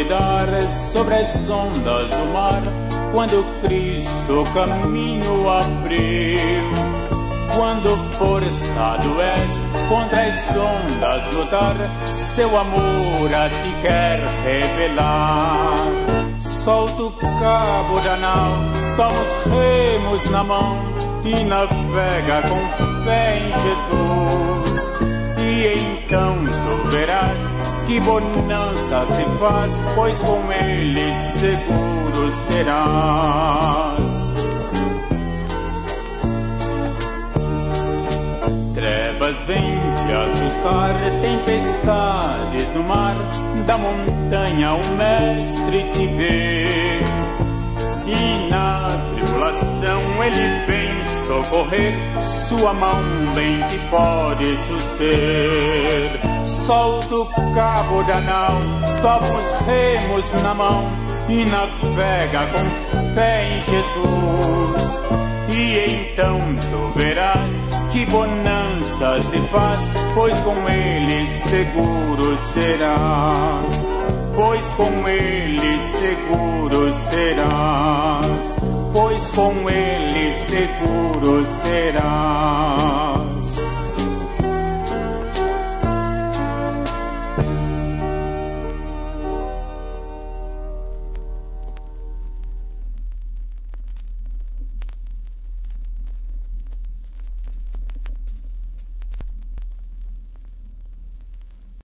navegar sobre as ondas do mar, quando Cristo caminho abriu. Quando forçado és contra as ondas lutar, seu amor a ti quer revelar. Solta o cabo da nau, toma os remos na mão e navega com fé em Jesus. E então tu verás que bonança se faz, pois com ele seguro serás. Trevas vêm te assustar, tempestades no mar, da montanha o mestre te vê. E na tribulação ele vem socorrer, sua mão bem te pode suster. Solta o cabo da nau, toma os remos na mão e navega com fé em Jesus. E então tu verás que bonança se faz, pois com ele seguro serás. Pois com ele seguro serás. Pois com ele seguro serás.